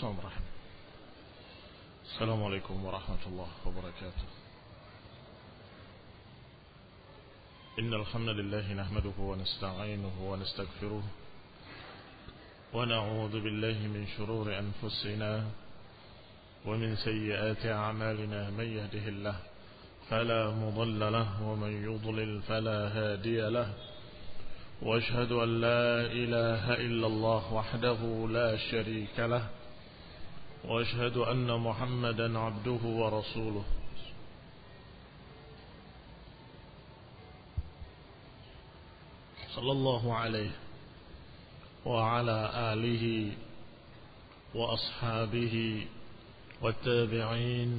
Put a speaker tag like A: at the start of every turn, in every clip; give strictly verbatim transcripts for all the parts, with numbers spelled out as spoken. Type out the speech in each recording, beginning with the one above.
A: الرحمن الرحيم. السلام عليكم ورحمة الله وبركاته. إن الحمد لله نحمده ونستعينه ونستغفره ونعوذ بالله من شرور أنفسنا ومن سيئات أعمالنا. من يهده الله فلا مضل له ومن يضلل فلا هادي له، وأشهد أن لا إله إلا الله وحده لا شريك له، وأشهد أن محمدا عبده ورسوله. صلى الله عليه وعلى آله وأصحابه والتابعين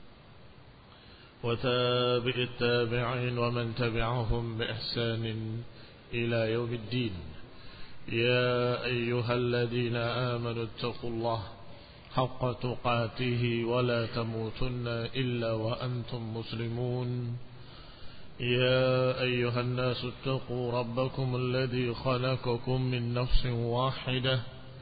A: وتابع التابعين ومن تبعهم بإحسان إلى يوم الدين. يا أيها الذين آمنوا اتقوا الله حق تقاته ولا تموتن إلا وأنتم مسلمون. يا أيها الناس اتقوا ربكم الذي خلقكم من نفس واحدة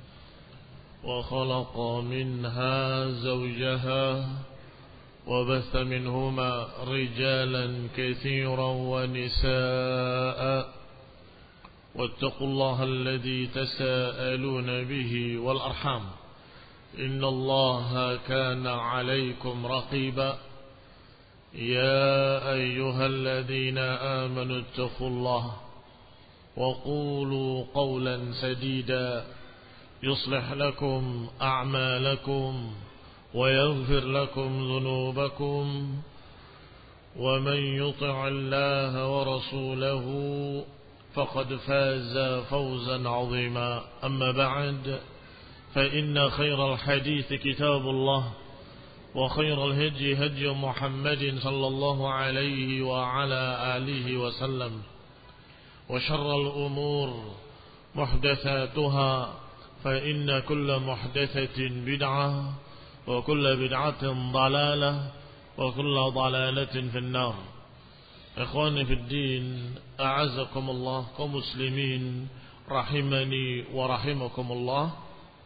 A: وخلق منها زوجها وبث منهما رجالا كثيرا ونساء، واتقوا الله الذي تساءلون به والأرحام إن الله كان عليكم رقيبا. يا أيها الذين آمنوا اتقوا الله وقولوا قولا سديدا يصلح لكم أعمالكم ويغفر لكم ذنوبكم، ومن يطع الله ورسوله فقد فاز فوزا عظيما. أما بعد، فإن خير الحديث كتاب الله، وخير الهدي هدي محمد صلى الله عليه وعلى آله وسلم، وشر الأمور محدثاتها، فإن كل محدثة بدعة وكل بدعة ضلالة وكل ضلالة في النار. إخواني في الدين، أعزكم الله كمسلمين rahimani wa rahimakumullah.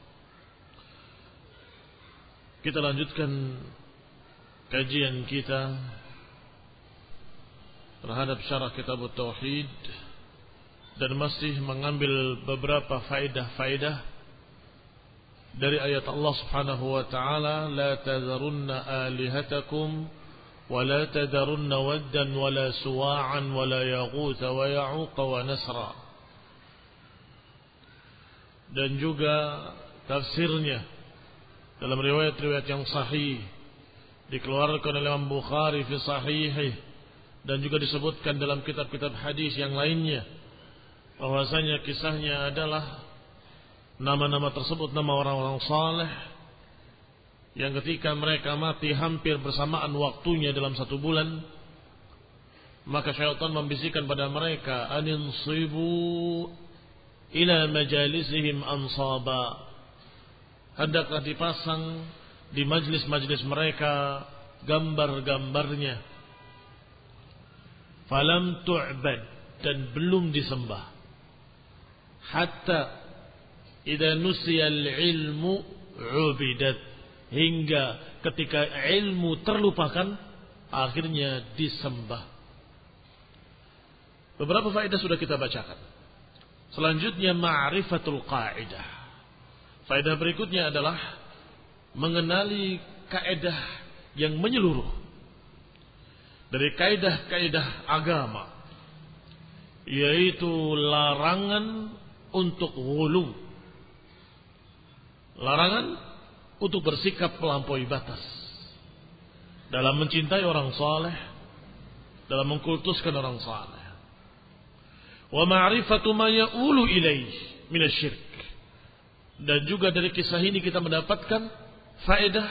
A: Kita lanjutkan kajian kita terhadap syarah kitab Tauhid dan masih mengambil beberapa faedah-faedah dari ayat Allah Subhanahu wa taala, la tadharunna alihatakum wa la tadharunna waddan wa la suwa'an wa la yaghutha wa ya'uqa wa nasra. Dan juga tafsirnya dalam riwayat-riwayat yang sahih dikeluarkan oleh Imam Bukhari fi sahihih dan juga disebutkan dalam kitab-kitab hadis yang lainnya, bahwasanya kisahnya adalah nama-nama tersebut nama orang-orang saleh yang ketika mereka mati hampir bersamaan waktunya dalam satu bulan, maka syaitan membisikkan pada mereka, aninsibu ila majalisihim ansaba, hendaklah dipasang di majlis-majlis mereka gambar-gambarnya. Falam tu'bad, dan belum disembah. Hatta idza nusiyal ilmu ubidat, hingga ketika ilmu terlupakan akhirnya disembah. Beberapa faedah sudah kita bacakan. Selanjutnya ma'rifatul qaidah. Faedah berikutnya adalah mengenali kaidah yang menyeluruh dari kaidah-kaidah agama, yaitu larangan untuk ghulu, larangan untuk bersikap melampaui batas dalam mencintai orang saleh, dalam mengkultuskan orang saleh. Wa ma'rifatu ma ya'ulu ilaihi minasy-syirk. Dan juga dari kisah ini kita mendapatkan faedah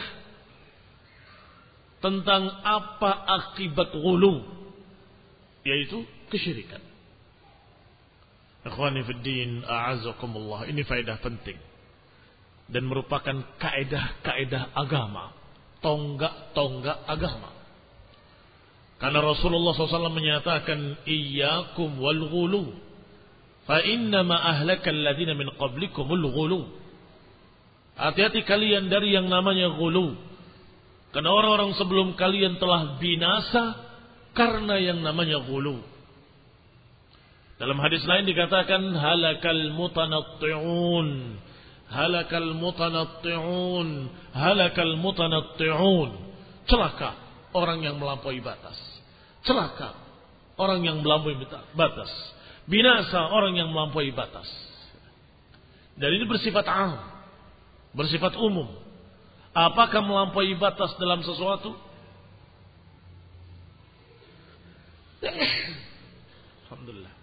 A: tentang apa akibat ghulu, yaitu kesyirikan. Ikhwani fid din, a'azzakumullah. Ini faedah penting dan merupakan kaidah-kaidah agama, tonggak-tonggak agama. Karena Rasulullah shallallahu alaihi wasallam menyatakan, iyyakum wal ghulu fa innama ahlakal ladzina min qablikumul ghulu. Hati-hati kalian dari yang namanya ghulu. Karena orang-orang sebelum kalian telah binasa karena yang namanya ghulu. Dalam hadis lain dikatakan halakal mutanatti'un, halakal mutanatti'un, halakal mutanatti'un. Celaka orang yang melampaui batas. Celaka orang yang melampaui batas. Binasa orang yang melampaui batas. Dan ini bersifat am, bersifat umum. Apakah melampaui batas dalam sesuatu? Alhamdulillah.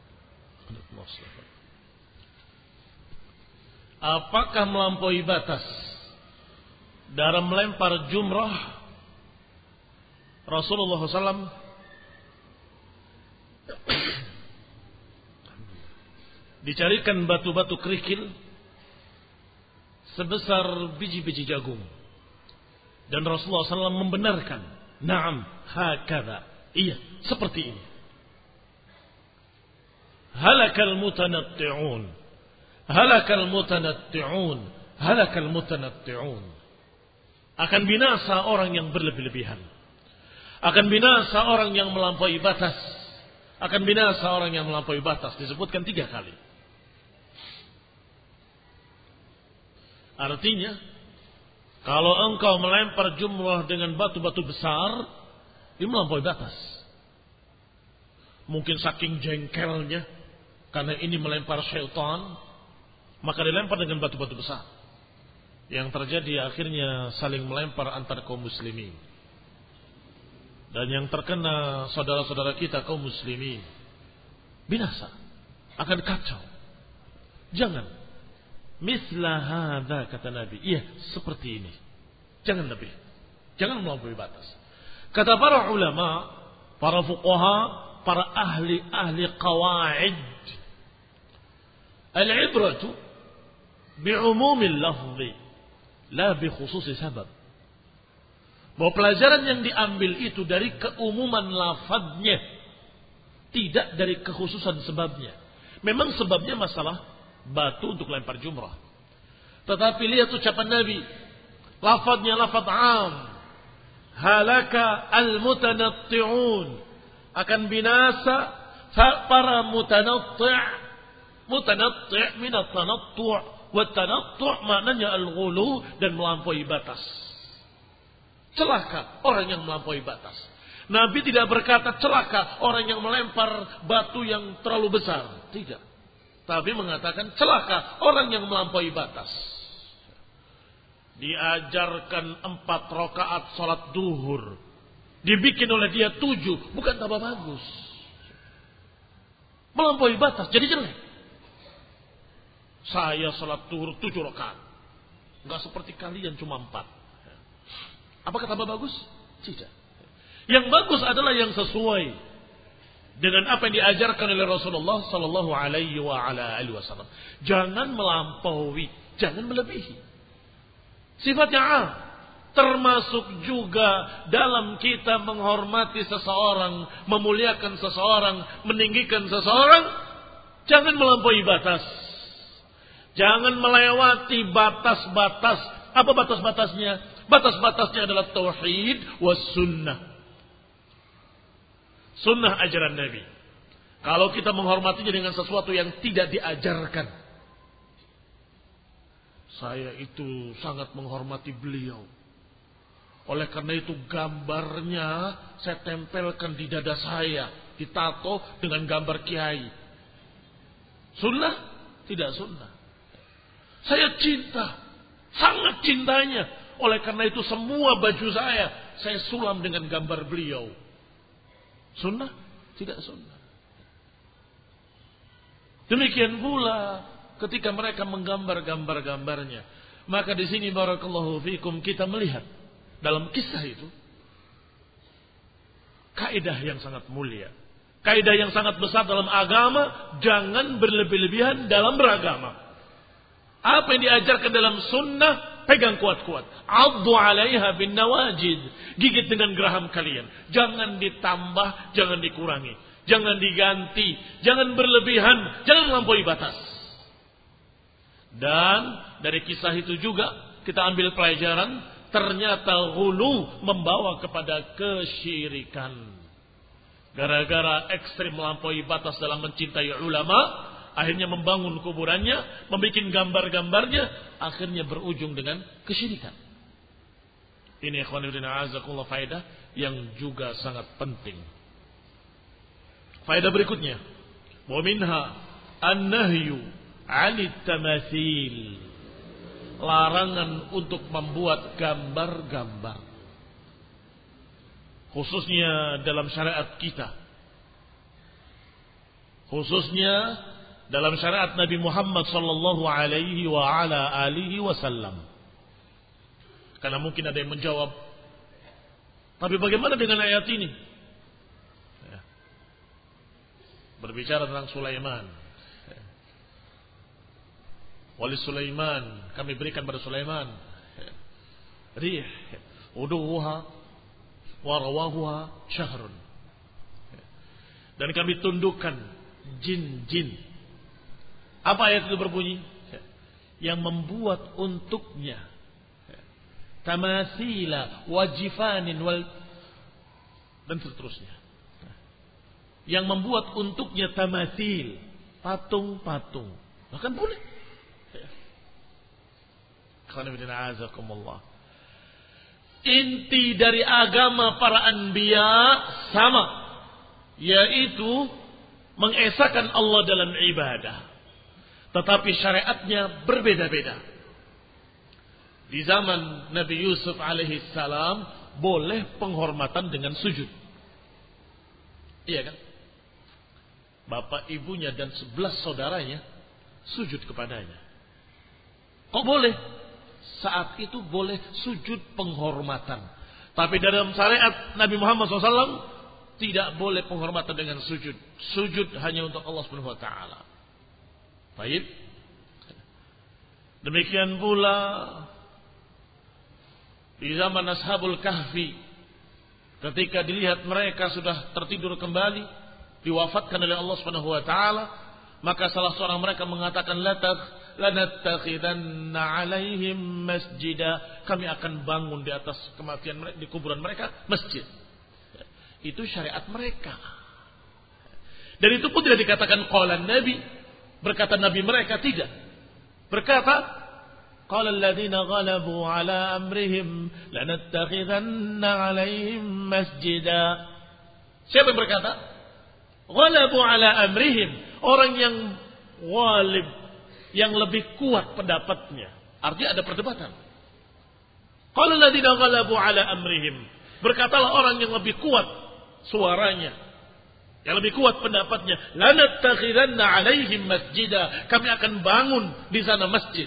A: Apakah melampaui batas dalam melempar jumrah? Rasulullah shallallahu alaihi wasallam dicarikan batu-batu kerikil sebesar biji-biji jagung. Dan Rasulullah shallallahu alaihi wasallam membenarkan. Naam, hakadha. Iya, seperti ini. Halakal mutanatti'un. Halakal mutanatti'un. Halakal mutanatti'un. Akan binasa orang yang berlebih-lebihan. Akan binasa orang yang melampaui batas. Akan binasa orang yang melampaui batas. Disebutkan tiga kali. Artinya, kalau engkau melempar jumrah dengan batu-batu besar, dia melampaui batas. Mungkin saking jengkelnya, karena ini melempar syaitan, maka dilempar dengan batu-batu besar. Yang terjadi akhirnya saling melempar antar kaum muslimin. Dan yang terkena saudara-saudara kita kaum muslimin. Binasa. Akan kacau. Jangan. Misla hadza kata Nabi. Iya, seperti ini. Jangan lebih. Jangan melampaui batas. Kata para ulama, para fuqaha, para ahli-ahli qawaid. Al-ibratu bi'umumil lafzi la bi khususi sabab. Bahwa pelajaran yang diambil itu dari keumuman lafadznya, tidak dari kekhususan sebabnya. Memang sebabnya masalah batu untuk lempar jumrah. Tetapi lihat ucapan Nabi, lafadznya lafadz am. Halaka al-mutanatti'un. Akan binasa para mutanatti'. Mutanatti' minat tanattu'. Wa tanattu' maknanya al-ghulu dan melampaui batas. Celaka orang yang melampaui batas. Nabi tidak berkata celaka orang yang melempar batu yang terlalu besar. Tidak. Tapi mengatakan celaka orang yang melampaui batas. Diajarkan empat rakaat salat duhur. Dibikin oleh dia tujuh. Bukan tambah bagus. Melampaui batas. Jadi jelek. Saya salat duhur tujuh rakaat. Enggak seperti kalian cuma empat. Apakah tambah bagus? Tidak. Yang bagus adalah yang sesuai dengan apa yang diajarkan oleh Rasulullah sallallahu alaihi wa ala alihi wasallam. Jangan melampaui, jangan melebihi. Sifatnya am, termasuk juga dalam kita menghormati seseorang, memuliakan seseorang, meninggikan seseorang, jangan melampaui batas. Jangan melewati batas-batas. Apa batas-batasnya? Batas-batasnya adalah tauhid was sunnah. Sunnah ajaran Nabi. Kalau kita menghormatinya dengan sesuatu yang tidak diajarkan. Saya itu sangat menghormati beliau. Oleh karena itu gambarnya saya tempelkan di dada saya. Ditato dengan gambar kiai. Sunnah? Tidak sunnah. Saya cinta. Sangat cintanya. Oleh karena itu semua baju saya, saya sulam dengan gambar beliau. Sunnah? Tidak sunnah. Demikian pula ketika mereka menggambar gambar-gambarnya. Maka di sini barakallahu fikum kita melihat dalam kisah itu kaidah yang sangat mulia. Kaidah yang sangat besar dalam agama, jangan berlebih-lebihan dalam beragama. Apa yang diajarkan dalam sunnah, pegang kuat-kuat. Addu 'alaiha bin nawajid. Gigit dengan geraham kalian. Jangan ditambah, jangan dikurangi. Jangan diganti, jangan berlebihan, jangan melampaui batas. Dan dari kisah itu juga kita ambil pelajaran, ternyata ghulu membawa kepada kesyirikan. Gara-gara ekstrim melampaui batas dalam mencintai ulama, akhirnya membangun kuburannya, membuat gambar-gambarnya, akhirnya berujung dengan kesyirikan. Ini ikhwan fillah azakumullah faedah yang juga sangat penting. Faedah berikutnya, wa minha an-nahyu 'anit tamathil. Larangan untuk membuat gambar-gambar. Khususnya dalam syariat kita. Khususnya dalam syariat Nabi Muhammad sallallahu alaihi wa ala alihi wasallam. Karena mungkin ada yang menjawab, tapi bagaimana dengan ayat ini? Ya. Berbicara tentang Sulaiman. Ya. Wali Sulaiman, kami berikan pada Sulaiman ya. Rih, uduha, warawahuha syahrun. Ya. Dan kami tundukkan jin-jin. Apa ayat itu berbunyi? Ya. Yang membuat untuknya tamathila wajifanin wal dan seterusnya. Yang membuat untuknya tamathil, patung-patung. Bahkan boleh. Inti dari agama para anbiya sama, yaitu mengesahkan Allah dalam ibadah. Tetapi syariatnya berbeda-beda. Di zaman Nabi Yusuf alaihi salam boleh penghormatan dengan sujud. Iya kan? Bapak ibunya dan sebelas saudaranya sujud kepadanya. Kok boleh? Saat itu boleh sujud penghormatan. Tapi dalam syariat Nabi Muhammad shallallahu alaihi wasallam tidak boleh penghormatan dengan sujud. Sujud hanya untuk Allah subhanahu wa taala. Baik. Demikian pula di zaman Ashabul Kahfi, ketika dilihat mereka sudah tertidur kembali, diwafatkan oleh Allah Subhanahu wa taala, maka salah seorang mereka mengatakan, lanattakhidanna 'alaihim masjida, kami akan bangun di atas kematian mereka, di kuburan mereka masjid. Itu syariat mereka. Dan itu pun tidak dikatakan qalan Nabi, berkata Nabi mereka, tidak. Berkata قال الذين غلبوا على أمرهم لنتخذن عليهم مسجدا. Siapa yang berkata? غلبوا على أمرهم, orang yang ghalib, yang lebih kuat pendapatnya. Artinya ada perdebatan. قال الذين غلبوا على أمرهم, berkatalah orang yang lebih kuat suaranya, yang lebih kuat pendapatnya, لنتخذن عليهم مسجدا, kami akan bangun di sana masjid.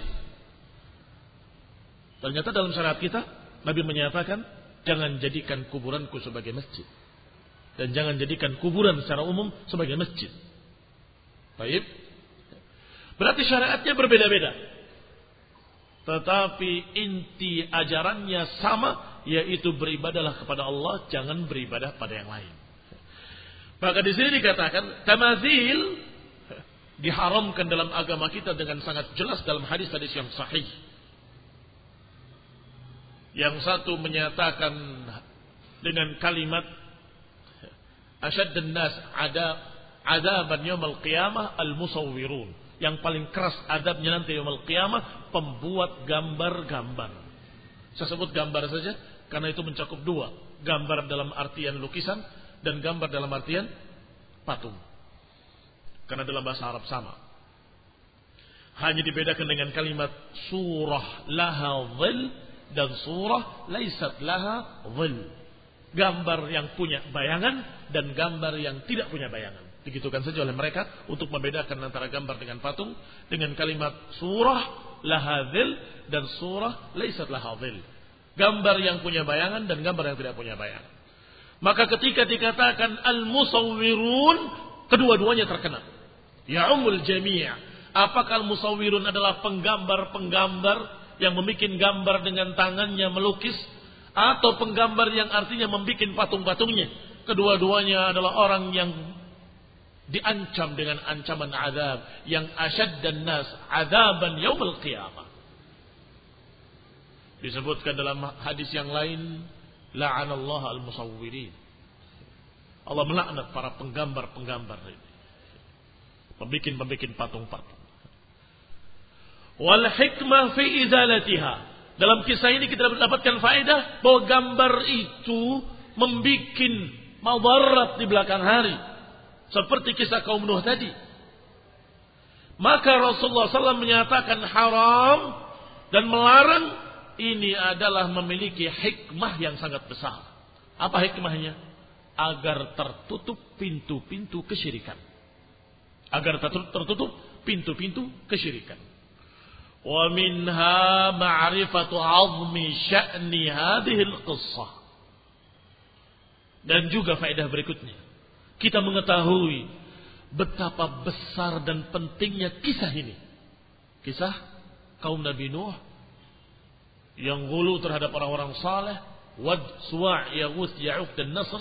A: Ternyata dalam syariat kita, Nabi menyatakan, jangan jadikan kuburanku sebagai masjid. Dan jangan jadikan kuburan secara umum sebagai masjid. Baik. Berarti syariatnya berbeda-beda. Tetapi inti ajarannya sama, yaitu beribadahlah kepada Allah, jangan beribadah pada yang lain. Maka di sini dikatakan, tamathil diharamkan dalam agama kita dengan sangat jelas dalam hadis-hadis yang sahih. Yang satu menyatakan dengan kalimat asyaddun nas ada adzaban yaumil qiyamah al-musawwirun. Yang paling keras adabnya nanti yaumil qiyamah pembuat gambar-gambar. Saya sebut gambar saja karena itu mencakup dua, gambar dalam artian lukisan dan gambar dalam artian patung. Karena dalam bahasa Arab sama. Hanya dibedakan dengan kalimat surah laha dhil dan surah laisat laha dhil. Gambar yang punya bayangan dan gambar yang tidak punya bayangan. Digitukan saja oleh mereka untuk membedakan antara gambar dengan patung dengan kalimat surah laha dhil dan surah laisat laha dhil. Gambar yang punya bayangan dan gambar yang tidak punya bayangan. Maka ketika dikatakan al-musawwirun, kedua-duanya terkena. Ya umul jami'. Apakah al-musawwirun adalah penggambar-penggambar yang membuat gambar dengan tangannya melukis, atau penggambar yang artinya membuat patung-patungnya? Kedua-duanya adalah orang yang diancam dengan ancaman azab yang asyaddan nas azaban yaumil qiyamah. Disebutkan dalam hadis yang lain, la'anallahu al-musawwirin. Allah melaknat para penggambar-penggambar ini. Pembikin-pembikin patung-patung. Wal hikmah fi izalatiha. Dalam kisah ini kita mendapatkan faedah bahwa gambar itu membikin madarat di belakang hari. Seperti kisah kaum Nuh tadi. Maka Rasulullah shallallahu alaihi wasallam menyatakan haram dan melarang ini adalah memiliki hikmah yang sangat besar. Apa hikmahnya? Agar tertutup pintu-pintu kesyirikan. Agar tertutup pintu-pintu kesyirikan. Wa minha ma'rifatu 'azmi sya'ni hadhihi al-qissah. Dan juga faedah berikutnya, kita mengetahui betapa besar dan pentingnya kisah ini. Kisah kaum Nabi Nuh yang ghulu terhadap orang-orang saleh, Wad, Suwa', Yaghus, Ya'uq dan Nasr.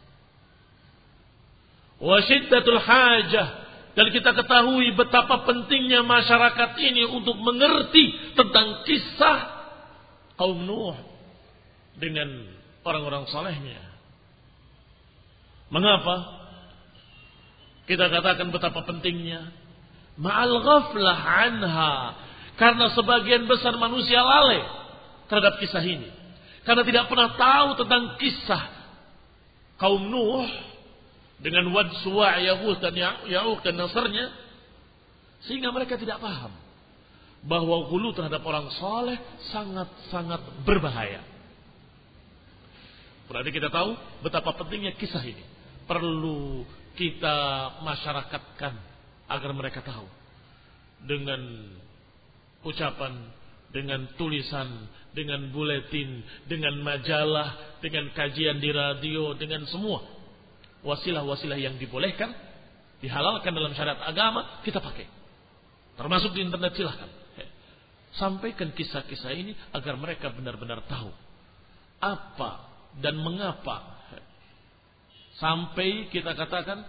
A: Wa shiddatul hajah. Dan kita ketahui betapa pentingnya masyarakat ini untuk mengerti tentang kisah kaum Nuh dengan orang-orang salehnya. Mengapa kita katakan betapa pentingnya? Ma'al ghaflah anha. Karena sebagian besar manusia lalai terhadap kisah ini. Karena tidak pernah tahu tentang kisah kaum Nuh dengan Wad, Suwa', Yaghus dan Ya'uq dan Nasrnya, sehingga mereka tidak paham bahwa ghulu terhadap orang saleh sangat-sangat berbahaya. Berarti kita tahu betapa pentingnya kisah ini. Perlu kita masyarakatkan agar mereka tahu dengan ucapan, dengan tulisan, dengan buletin, dengan majalah, dengan kajian di radio, dengan semua wasilah-wasilah yang dibolehkan, dihalalkan dalam syariat agama, kita pakai. Termasuk di internet, silahkan. Sampaikan kisah-kisah ini agar mereka benar-benar tahu apa dan mengapa sampai kita katakan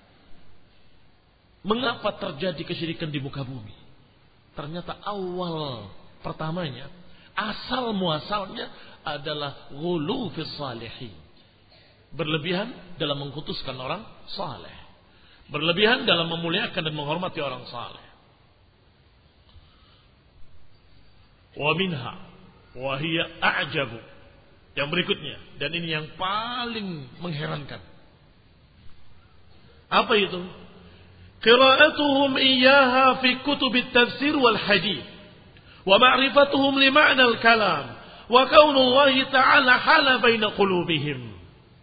A: mengapa terjadi kesyirikan di muka bumi. Ternyata awal pertamanya, asal muasalnya adalah ghulu fis salihin. Berlebihan dalam mengkutuskan orang saleh. Berlebihan dalam memuliakan dan menghormati orang saleh. Wa minha wa hiya a'jabu. Yang berikutnya, dan ini yang paling mengherankan. Apa itu? Qira'atuhum iyyaha fi kutub at-tafsir wal hadith wa ma'rifatuhum li ma'na al-kalam wa kaunu Allah ta'ala hala baina qulubihim.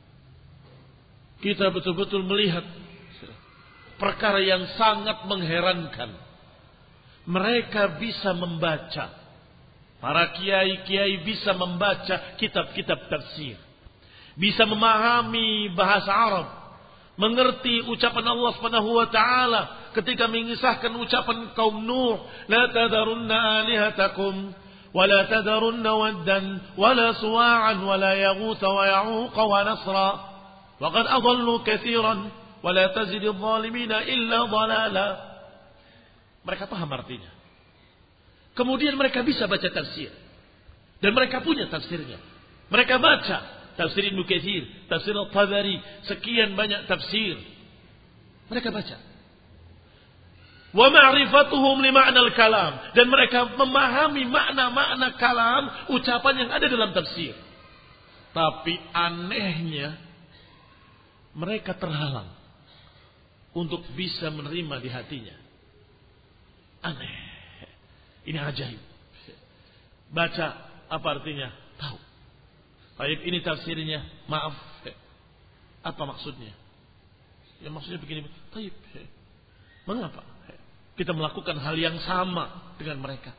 A: Kita betul-betul melihat perkara yang sangat mengherankan. Mereka bisa membaca, para kiai-kiai bisa membaca kitab-kitab tafsir, bisa memahami bahasa Arab, mengerti ucapan Allah Subhanahu wa taala ketika mengisahkan ucapan kaum Nuh, la tadarunna alihatakum wa la tadarunna waddan wa la suwa'an wa la yaghutha wa ya'uq wa nasra waqad adallu katsiran wa la tazid adh-dhalimina illa dhalala. Mereka paham artinya. Kemudian mereka bisa baca tafsir. Dan mereka punya tafsirnya. Mereka baca tafsir Ibnu Katsir, tafsir At-Tabari, sekian banyak tafsir. Mereka baca. Wa ma'rifatuhum li ma'na al-kalam, dan mereka memahami makna-makna kalam, ucapan yang ada dalam tafsir. Tapi anehnya mereka terhalang untuk bisa menerima di hatinya. Aneh. Ini ajaib. Baca apa artinya? Tahu. Baik, ini tafsirnya. Maaf. Apa maksudnya? Ya maksudnya begini. Baik. Mengapa kita melakukan hal yang sama dengan mereka?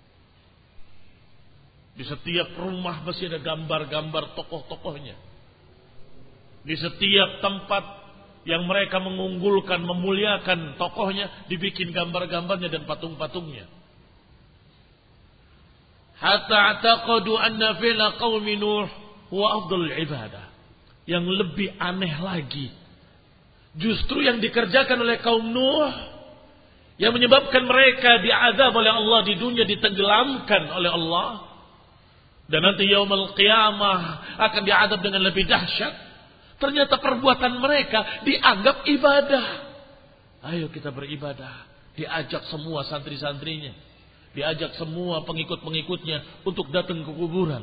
A: Di setiap rumah masih ada gambar-gambar tokoh-tokohnya. Di setiap tempat yang mereka mengunggulkan, memuliakan tokohnya, dibikin gambar-gambarnya dan patung-patungnya. Hatta taqadu anna fi'la qaumi Nuh huwa afdalul ibadah. Yang lebih aneh lagi,
B: Justru yang dikerjakan oleh kaum Nuh yang menyebabkan mereka diazab oleh Allah di dunia, ditenggelamkan oleh Allah, dan nanti yaumul qiyamah akan diazab dengan lebih dahsyat. Ternyata perbuatan mereka dianggap ibadah. Ayo kita beribadah. Diajak semua santri-santrinya, diajak semua pengikut-pengikutnya untuk datang ke kuburan,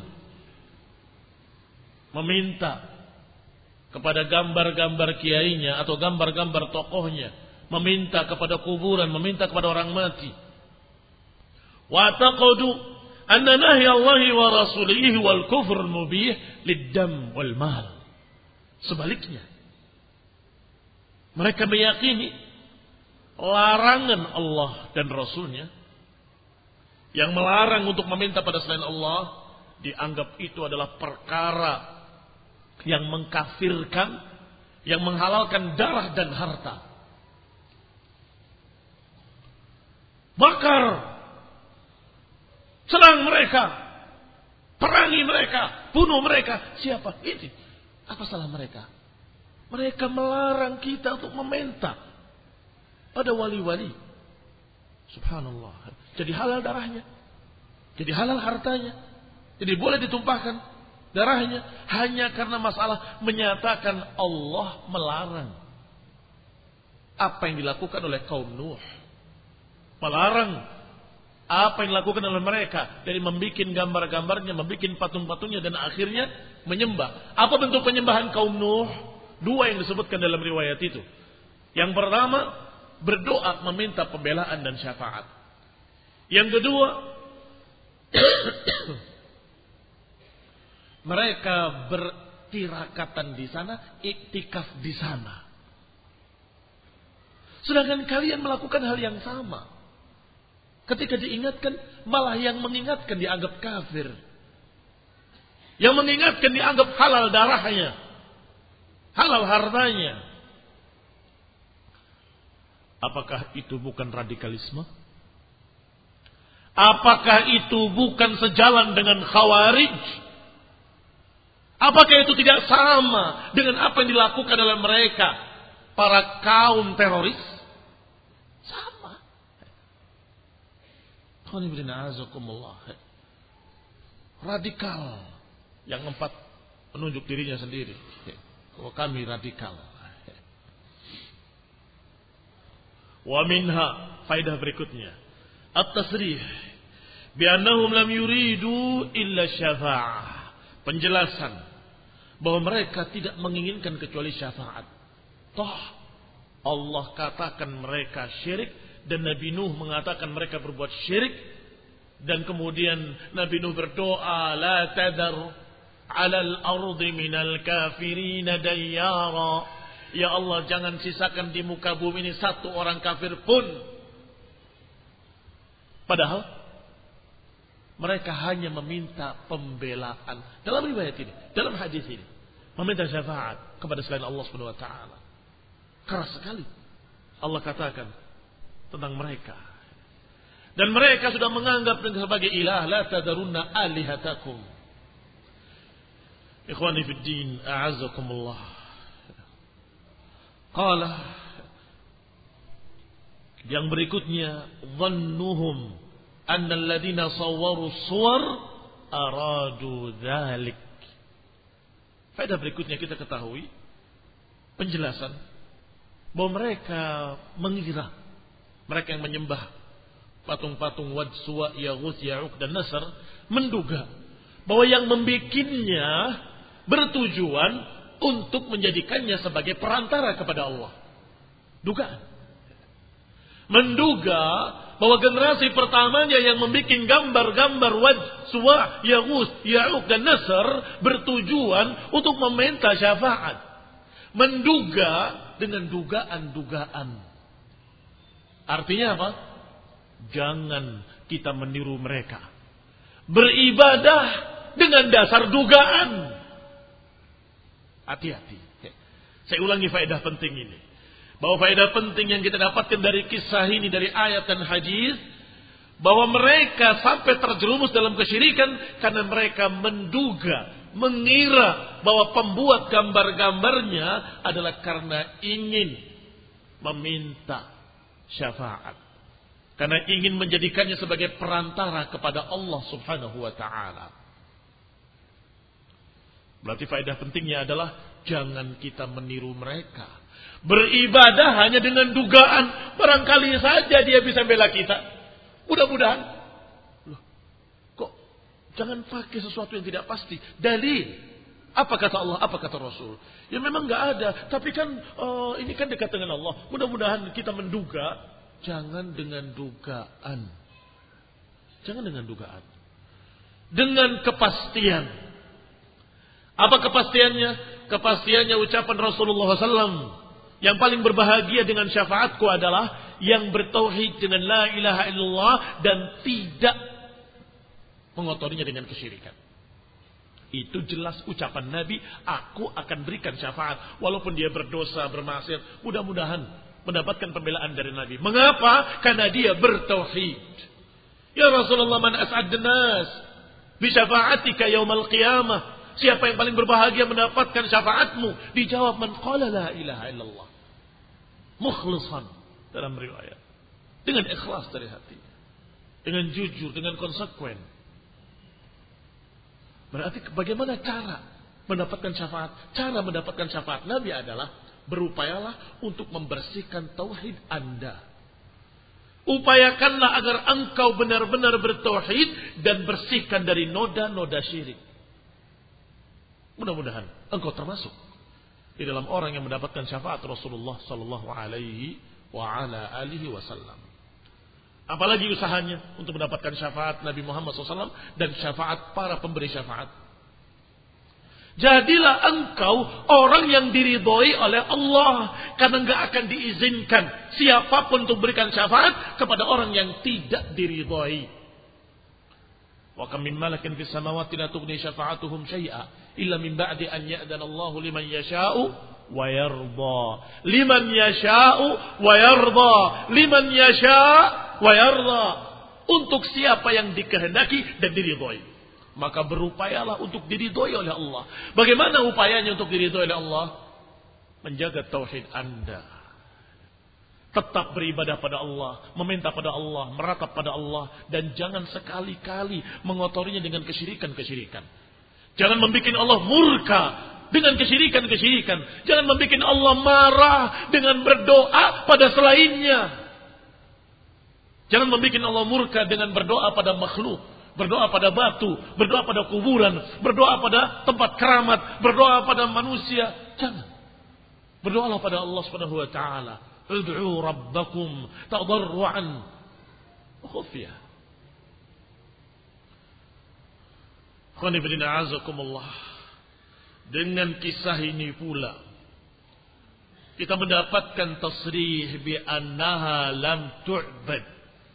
B: meminta kepada gambar-gambar kiainya atau gambar-gambar tokohnya, meminta kepada kuburan, meminta kepada orang mati. Wa taqadu anna nahy Allah wa rasulihi wal kufr mubih lid-dam wal mal. Sebaliknya, mereka meyakini larangan Allah dan Rasulnya yang melarang untuk meminta pada selain Allah, dianggap itu adalah perkara yang mengkafirkan, yang menghalalkan darah dan harta. Bakar, serang mereka, perangi mereka, bunuh mereka. Siapa? Ini. Apa salah mereka? Mereka melarang kita untuk meminta pada wali-wali. Subhanallah. Jadi halal darahnya, jadi halal hartanya, jadi boleh ditumpahkan darahnya hanya karena masalah menyatakan Allah melarang. Apa yang dilakukan oleh kaum Nuh, melarang apa yang dilakukan oleh mereka dari membuat gambar-gambarnya, membuat patung-patungnya, dan akhirnya menyembah. Apa bentuk penyembahan kaum Nuh? Dua yang disebutkan dalam riwayat itu. Yang pertama, berdoa meminta pembelaan dan syafaat. Yang kedua, mereka bertirakatan di sana, iktikaf di sana. Sedangkan kalian melakukan hal yang sama. Ketika diingatkan, malah yang mengingatkan dianggap kafir. Yang mengingatkan dianggap halal darahnya, halal hartanya. Apakah itu bukan radikalisme? Apakah itu bukan sejalan dengan Khawarij? Apakah itu tidak sama dengan apa yang dilakukan oleh mereka, para kaum teroris? Sama. Radikal. Yang empat menunjuk dirinya sendiri. Oh, kami radikal. Wa minha, faedah berikutnya, at-tasrih bi annahum lam yuridu illa syafa'ah. Penjelasan bahwa mereka tidak menginginkan kecuali syafaat. Toh Allah katakan mereka syirik, dan Nabi Nuh mengatakan mereka berbuat syirik, dan kemudian Nabi Nuh berdoa, la tadar 'alal ardi minal kafirin dayyara. Ya Allah, jangan sisakan di muka bumi ini satu orang kafir pun. Padahal mereka hanya meminta pembelaan. Dalam riwayat ini, dalam hadis ini, meminta syafaat kepada selain Allah Subhanahu wa taala. Keras sekali Allah katakan tentang mereka. Dan mereka sudah menganggap sebagai ilah. La tadarunna alihatakum. Ikhwani fid din, a'azzakumullah. Qala, yang berikutnya, dhannuhum anna alladhina sawwaru suwar aradu dzalik. Faedah berikutnya kita ketahui penjelasan bahwa mereka mengira, mereka yang menyembah patung-patung Wad, Suwa, Yaghus, Ya'uq dan Nasr, menduga bahwa yang membikinnya bertujuan untuk menjadikannya sebagai perantara kepada Allah. Dugaan. Menduga bahwa generasi pertamanya yang membuat gambar-gambar Wad, Suwa, Yaghus, Ya'uq dan Nasr bertujuan untuk meminta syafaat. Menduga dengan dugaan-dugaan. Artinya apa? Jangan kita meniru mereka. Beribadah dengan dasar dugaan. Hati-hati. Saya ulangi faedah penting ini. Bahwa faedah penting yang kita dapatkan dari kisah ini, dari ayat dan hadis, bahwa mereka sampai terjerumus dalam kesyirikan karena mereka menduga mengira bahwa pembuat gambar-gambarnya adalah karena ingin meminta syafaat. Karena ingin menjadikannya sebagai perantara kepada Allah Subhanahu wa ta'ala. Berarti faedah pentingnya adalah jangan kita meniru mereka. Beribadah hanya dengan dugaan. Barangkali saja dia bisa bela kita. Mudah-mudahan. Loh, kok jangan pakai sesuatu yang tidak pasti. Dalil. Apa kata Allah, apa kata Rasul. Ya memang gak ada. Tapi kan oh, ini kan dekat dengan Allah. Mudah-mudahan kita menduga. Jangan dengan dugaan. Jangan dengan dugaan. Dengan kepastian. Apa kepastiannya? Kepastiannya ucapan Rasulullah shallallahu alaihi wasallam. Yang paling berbahagia dengan syafaatku adalah yang bertauhid dengan la ilaha illallah dan tidak mengotorinya dengan kesyirikan. Itu jelas ucapan Nabi, aku akan berikan syafaat. Walaupun dia berdosa, bermaksiat, mudah-mudahan mendapatkan pembelaan dari Nabi. Mengapa? Karena dia bertauhid. Ya Rasulullah, man as'ad nas bi syafa'atika yaumal qiyamah. Siapa yang paling berbahagia mendapatkan syafaatmu? Dijawab, man qala la ilaha illallah. Mukhlisan dalam riwayat. Dengan ikhlas dari hati. Dengan jujur, dengan konsekuen. Berarti bagaimana cara mendapatkan syafaat? Cara mendapatkan syafaat Nabi adalah berupayalah untuk membersihkan tauhid Anda. Upayakanlah agar engkau benar-benar bertauhid dan bersihkan dari noda-noda syirik. Mudah-mudahan engkau termasuk di dalam orang yang mendapatkan syafaat Rasulullah sallallahu alaihi wa ala alihi wasallam. Apalagi usahanya untuk mendapatkan syafaat Nabi Muhammad shallallahu alaihi wasallam dan syafaat para pemberi syafaat. Jadilah engkau orang yang diridhoi oleh Allah, karena enggak akan diizinkan siapapun untuk berikan syafaat kepada orang yang tidak diridhoi. Wa kam min malakin fis samawati la tughni syafa'atuhum syai'a illa min ba'di an ya'dana Allahu liman yasha'u wa yarda. Liman yasha'u wa yarda. Liman yasha' wa yarda. Untuk siapa yang dikehendaki dan diridhoi. Maka berupayalah untuk diridhoi oleh Allah. Bagaimana upayanya untuk diridhoi oleh Allah? Menjaga tauhid Anda. Tetap beribadah pada Allah, meminta pada Allah, meratap pada Allah, dan jangan sekali-kali mengotorinya dengan kesyirikan-kesyirikan. Jangan membuat Allah murka dengan kesyirikan-kesyirikan. Jangan membuat Allah marah dengan berdoa pada selainnya. Jangan membuat Allah murka dengan berdoa pada makhluk, berdoa pada batu, berdoa pada kuburan, berdoa pada tempat keramat, berdoa pada manusia. Jangan. Berdoalah pada Allah Subhanahu wa taala. Ud'u rabbakum tadarruan wa khufyah. Khani bin a'azakumullah. Dengan kisah ini pula kita mendapatkan tasrih bi annaha lam tu'bad.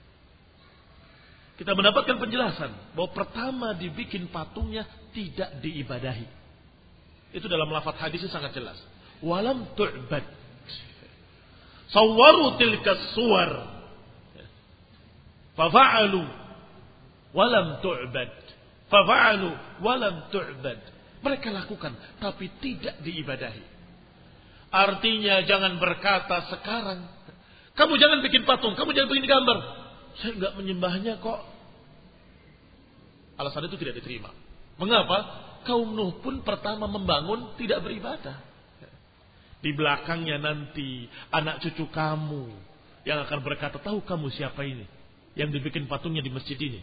B: Kita mendapatkan penjelasan bahwa pertama dibikin patungnya tidak diibadahi. Itu dalam lafaz hadisnya sangat jelas. Walam tu'bad. Sawwaru tilka suwar fafa'alu walam tu'bad. Fafa'alu walam tu'bad. Mereka lakukan tapi tidak diibadahi. Artinya jangan berkata sekarang, kamu jangan bikin patung, kamu jangan bikin gambar. Saya enggak menyembahnya kok. Alasan itu tidak diterima. Mengapa? Kaum Nuh pun pertama membangun tidak beribadah. Di belakangnya nanti anak cucu kamu yang akan berkata, tahu kamu siapa ini yang dibikin patungnya di masjid ini?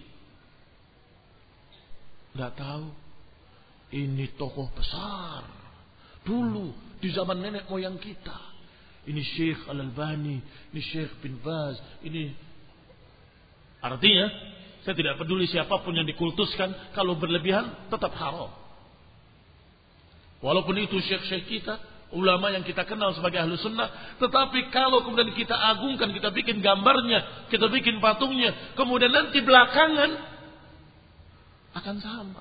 B: Enggak tahu. Ini tokoh besar dulu di zaman nenek moyang kita. Ini Syekh Al-Albani, ini Syekh bin Baz, ini. Artinya saya tidak peduli siapapun yang dikultuskan, kalau berlebihan tetap haram. Walaupun itu syekh-syekh kita, ulama yang kita kenal sebagai ahlu sunnah, tetapi kalau kemudian kita agungkan, kita bikin gambarnya, kita bikin patungnya, kemudian nanti belakangan akan sama.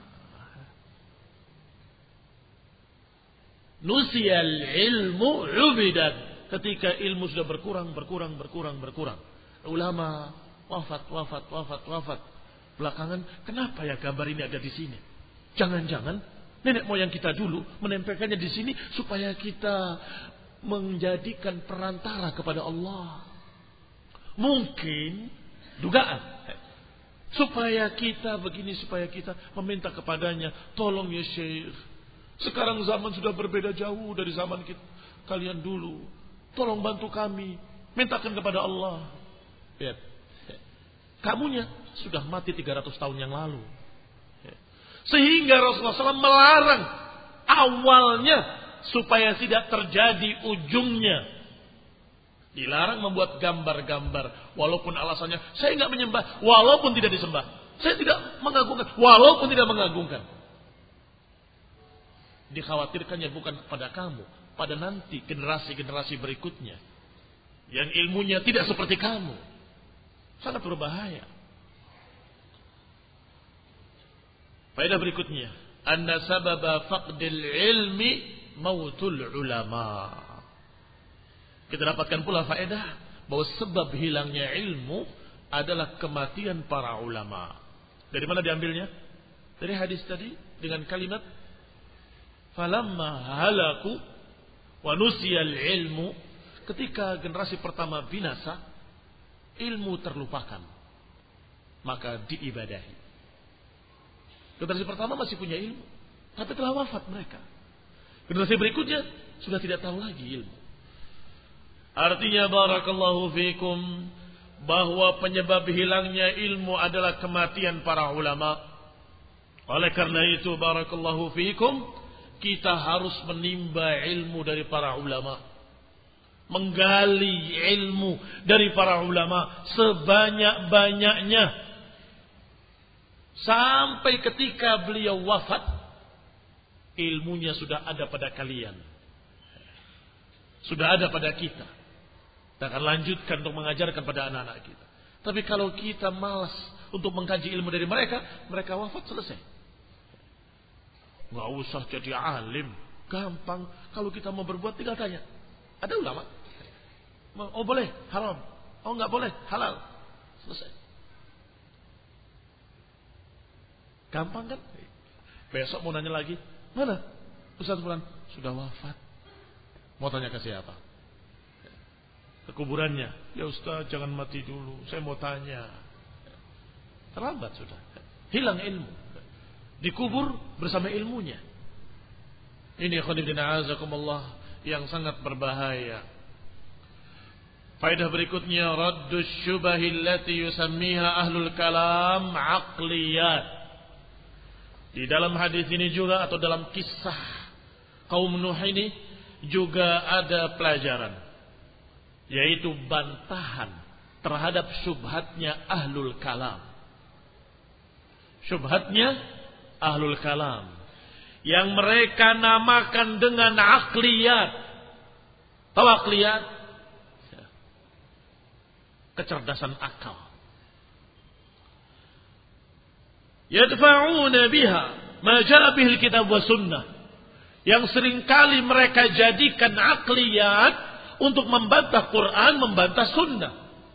B: Nusiyal ilmu ubidat. Ketika ilmu sudah berkurang, berkurang, berkurang, berkurang. Ulama wafat, wafat, wafat, wafat. Belakangan, kenapa ya gambar ini ada di sini? Jangan-jangan Nenek moyang kita dulu menempelkannya di sini supaya kita menjadikan perantara kepada Allah. Mungkin dugaan supaya kita begini, supaya kita meminta kepadanya, tolong ya Syekh, sekarang zaman sudah berbeda jauh dari zaman kita, kalian dulu, tolong bantu kami, mintakan kepada Allah. Lihat, kamunya sudah mati tiga ratus tahun yang lalu. Sehingga Rasulullah shallallahu alaihi wasallam melarang awalnya supaya tidak terjadi ujungnya. Dilarang membuat gambar-gambar. Walaupun alasannya saya nggak menyembah, walaupun tidak disembah. Saya tidak mengagungkan, walaupun tidak mengagungkan. Dikhawatirkannya bukan pada kamu, pada nanti generasi-generasi berikutnya yang ilmunya tidak seperti kamu. Sangat berbahaya. Faedah berikutnya, anna sababa faqdil ilmi mautul ulama. Kita dapatkan pula faedah bahwa sebab hilangnya ilmu adalah kematian para ulama. Dari mana diambilnya? Dari hadis tadi dengan kalimat falamma halaku wa nusiyal ilmu. Ketika generasi pertama binasa, ilmu terlupakan, maka diibadahi. Generasi pertama masih punya ilmu, tapi telah wafat mereka. Generasi berikutnya sudah tidak tahu lagi ilmu. Artinya barakallahu fikum bahwa penyebab hilangnya ilmu adalah kematian para ulama. Oleh karena itu barakallahu fikum, kita harus menimba ilmu dari para ulama, menggali ilmu dari para ulama sebanyak-banyaknya. Sampai ketika beliau wafat, ilmunya sudah ada pada kalian, sudah ada pada kita. Kita akan lanjutkan untuk mengajarkan pada anak-anak kita. Tapi kalau kita malas untuk mengkaji ilmu dari mereka, mereka wafat selesai. Gak usah jadi alim, gampang. Kalau kita mau berbuat tinggal tanya. Ada ulama? Oh boleh, haram. Oh nggak boleh, halal. Selesai. Gampang kan? Besok mau nanya lagi, mana Ustaz Fulan? Sudah wafat. Mau tanya ke siapa? Ke kuburannya. Ya Ustaz jangan mati dulu, saya mau tanya. Terlambat sudah. Hilang ilmu. Dikubur bersama ilmunya. Ini khonibdina azakumullah yang sangat berbahaya. Faedah berikutnya, raddus syubahillati yusammiha ahlul kalam aqliyat. Di dalam hadis ini juga atau dalam kisah kaum Nuh ini juga ada pelajaran, yaitu bantahan terhadap syubhatnya ahlul kalam. Syubhatnya ahlul kalam yang mereka namakan dengan akliyat. Tahu akliyat? Kecerdasan akal. Yadfa'una biha ma ja'a bihil kitab wa sunnah. Yang seringkali mereka jadikan akliyat untuk membantah Quran, membantah sunnah.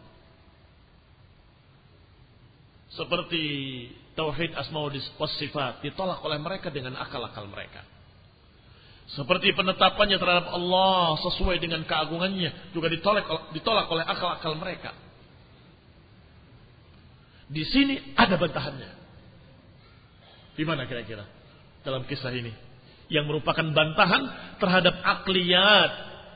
B: Seperti tauhid asma wa sifat ditolak oleh mereka dengan akal-akal mereka. Seperti penetapannya terhadap Allah sesuai dengan keagungannya juga ditolak ditolak oleh akal-akal mereka. Di sini ada bantahannya. Di mana kira-kira dalam kisah ini yang merupakan bantahan terhadap akliyat?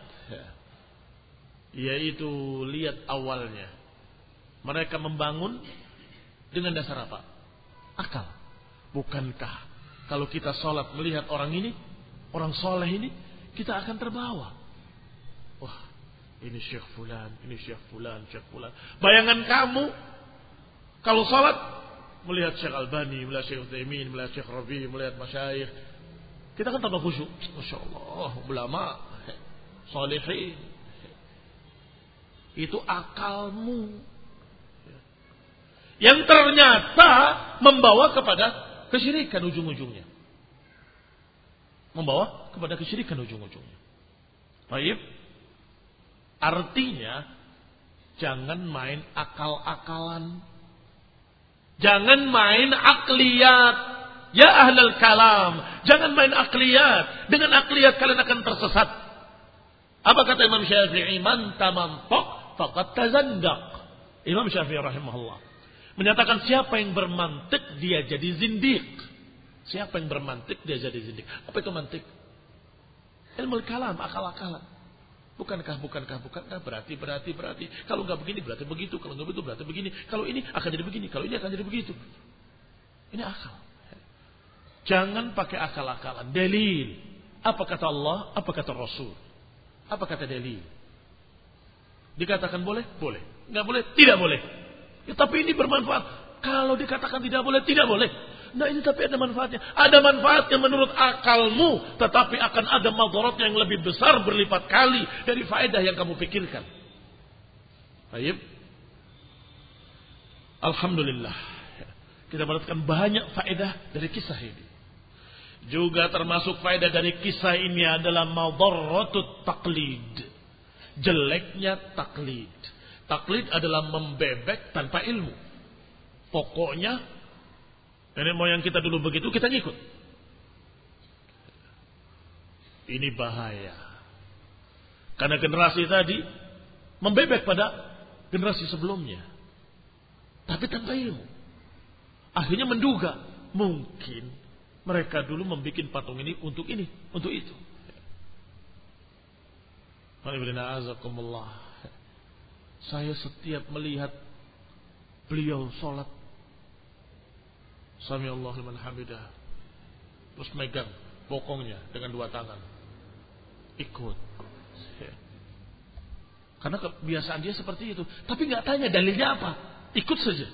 B: Yaitu lihat awalnya. Mereka membangun dengan dasar apa? Akal. Bukankah kalau kita sholat melihat orang ini, orang soleh ini, kita akan terbawa. Wah, ini Syekh Fulan, ini Syekh Fulan, Syekh Fulan. Bayangan kamu kalau sholat melihat Syekh Albani, melihat Syekh Utsaimin, melihat Syekh Rabi, melihat masyayikh, kita kan tambah khusyuk. Masya Allah, ulama, salihin. Itu akalmu yang ternyata membawa kepada kesyirikan ujung-ujungnya. Membawa kepada kesyirikan ujung-ujungnya. Baik. Artinya jangan main akal-akalan. Jangan main akliyat. Ya ahlal kalam, jangan main akliyat. Dengan akliyat kalian akan tersesat. Apa kata Imam Syafi'i? Man tamantak faqad tazandaq. Imam Syafi'i rahimahullah menyatakan siapa yang bermantik dia jadi zindiq. Siapa yang bermantik dia jadi zindiq. Apa itu mantik? Ilmu kalam, akal-akalan. Bukankah, bukankah, bukankah, berarti, berarti, berarti. Kalau enggak begini berarti begitu. Kalau enggak begitu berarti begini. Kalau ini akan jadi begini. Kalau ini akan jadi begitu. Ini akal. Jangan pakai akal-akalan. Dalil. Apa kata Allah? Apa kata Rasul? Apa kata dalil? Dikatakan boleh? Boleh. Enggak boleh? Tidak boleh. Ya, tapi ini bermanfaat. Kalau dikatakan tidak boleh? Tidak boleh. Nah ini tapi ada manfaatnya. Ada manfaatnya menurut akalmu. Tetapi akan ada madarat yang lebih besar berlipat kali dari faedah yang kamu pikirkan. Baik. Alhamdulillah. Kita mendapatkan banyak faedah dari kisah ini. Juga termasuk faedah dari kisah ini adalah madaratut taqlid. Jeleknya taklid. Taklid adalah membebek tanpa ilmu. Pokoknya nenek moyang kita dulu begitu, kita ngikut. Ini bahaya. Karena generasi tadi membebek pada generasi sebelumnya. Tapi tanpa ilmu. Akhirnya menduga. Mungkin mereka dulu membuat patung ini untuk ini, untuk itu. Saya setiap melihat beliau sholat, Sami Allahu liman hamidah, terus megang bokongnya dengan dua tangan, ikut. Karena kebiasaan dia seperti itu. Tapi nggak tanya dalilnya apa, ikut saja.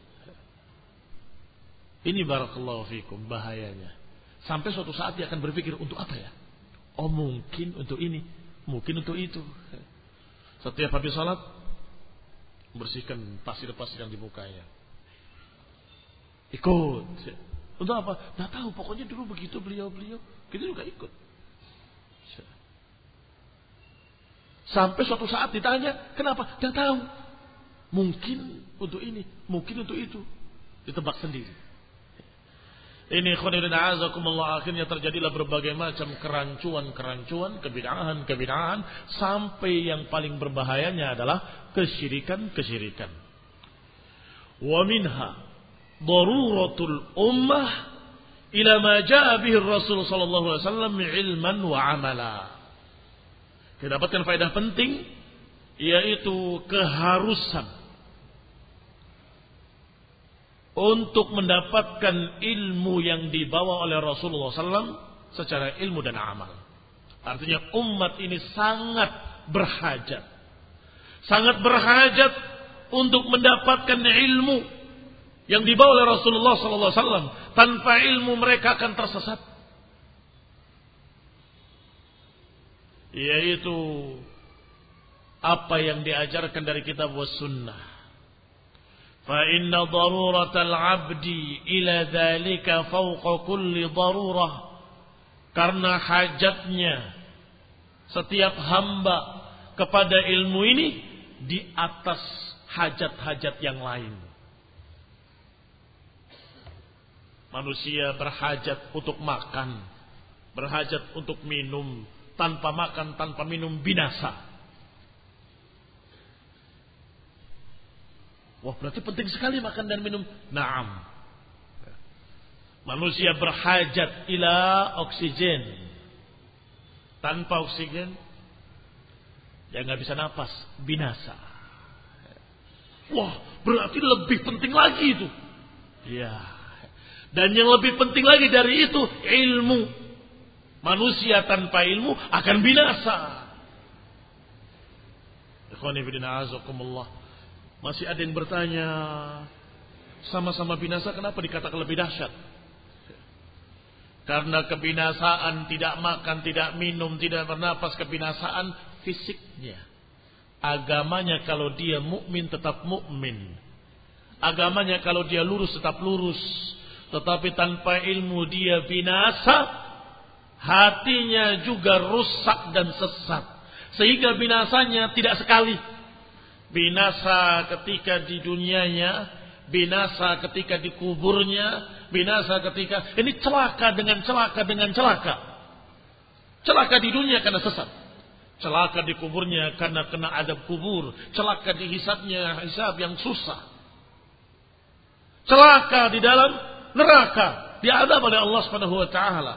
B: Ini barakallahu fikum bahayanya. Sampai suatu saat dia akan berpikir untuk apa ya? Oh mungkin untuk ini, mungkin untuk itu. Setiap habis salat bersihkan pasir-pasir yang di mukanya. Ikut. Untuk apa? Nggak tahu. Pokoknya dulu begitu beliau-beliau, kita juga ikut. Sampai suatu saat ditanya, kenapa? Nggak tahu. Mungkin untuk ini, mungkin untuk itu. Ditebak sendiri. Ini khonibin a'azakumullah, akhirnya terjadilah berbagai macam kerancuan-kerancuan, kebid'ahan-kebid'ahan, sampai yang paling berbahayanya adalah kesyirikan-kesyirikan. Wa minha daruratul ummah ila ma jaa bihi Rasul sallallahu alaihi wasallam ilman wa amala. Kita dapatkan faedah penting, yaitu keharusan untuk mendapatkan ilmu yang dibawa oleh Rasulullah sallallahu alaihi wasallam secara ilmu dan amal. Artinya umat ini sangat berhajat. Sangat berhajat untuk mendapatkan ilmu yang dibawa oleh Rasulullah sallallahu alaihi wasallam. Tanpa ilmu mereka akan tersesat. Yaitu apa yang diajarkan dari kitab was sunnah. فَإِنَّ ضَرُورَةَ الْعَبْدِ إِلَى ذَلِكَ فَوْقَ كُلِّ ضَرُورَةٍ. Karena hajatnya setiap hamba kepada ilmu ini di atas hajat-hajat yang lain. Manusia berhajat untuk makan, berhajat untuk minum. Tanpa makan, tanpa minum binasa. Wah, berarti penting sekali makan dan minum. Naam. Manusia berhajat ila oksigen. Tanpa oksigen dia nggak bisa napas, binasa. Wah, berarti lebih penting lagi itu. Ya. Dan yang lebih penting lagi dari itu ilmu. Manusia tanpa ilmu akan binasa. Ikhwani fillah azakumullah. Masih ada yang bertanya, sama-sama binasa kenapa dikatakan lebih dahsyat? Karena kebinasaan tidak makan, tidak minum, tidak bernapas, kebinasaan fisiknya. Agamanya kalau dia mukmin tetap mukmin. Agamanya kalau dia lurus tetap lurus. Tetapi tanpa ilmu dia binasa, hatinya juga rusak dan sesat. Sehingga binasanya tidak sekali. Binasa ketika di dunianya, binasa ketika di kuburnya, binasa ketika ini celaka dengan celaka dengan celaka. Celaka di dunia karena sesat. Celaka di kuburnya karena kena adab kubur. Celaka di hisabnya hisab yang susah. Celaka di dalam neraka, diadab oleh Allah Subhanahu wa taala.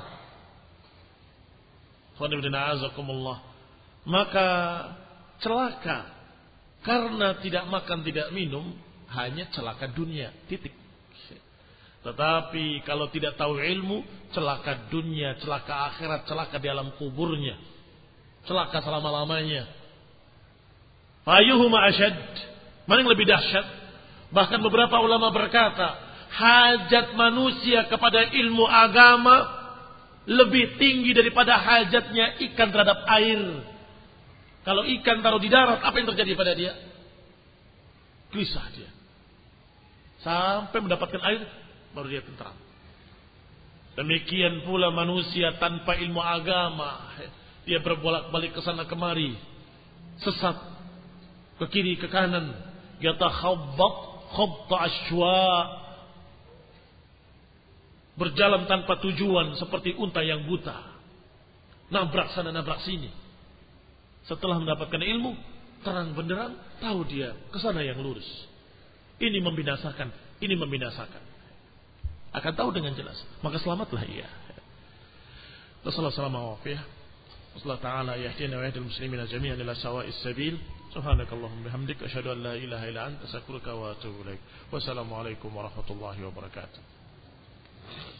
B: Maka celaka karena tidak makan tidak minum hanya celaka dunia, titik. Tetapi kalau tidak tahu ilmu, celaka dunia, celaka akhirat, celaka di alam kuburnya, celaka selama-lamanya. Fayuhuma asyad, mana yang lebih dahsyat? Bahkan beberapa ulama berkata, hajat manusia kepada ilmu agama lebih tinggi daripada hajatnya ikan terhadap air. Kalau ikan taruh di darat, apa yang terjadi pada dia? Gelisah dia. Sampai mendapatkan air, baru dia tentram. Demikian pula manusia tanpa ilmu agama, dia berbolak-balik ke sana kemari, sesat ke kiri ke kanan, yatakhabbat khabta asywa, berjalan tanpa tujuan seperti unta yang buta, nabrak sana nabrak sini. Setelah mendapatkan ilmu terang benderang, tahu dia ke sana yang lurus. Ini membinasakan, ini membinasakan. Akan tahu dengan jelas, maka selamatlah ia. Wassalamualaikum warahmatullahi taala yahdina wa yahdil muslimina jami'an ila sawa'is sabil. Subhanakallahumma bihamdika asyhadu an la ilaha illa anta astaghfiruka wa atubu ilaik. Wassalamualaikum warahmatullahi wabarakatuh.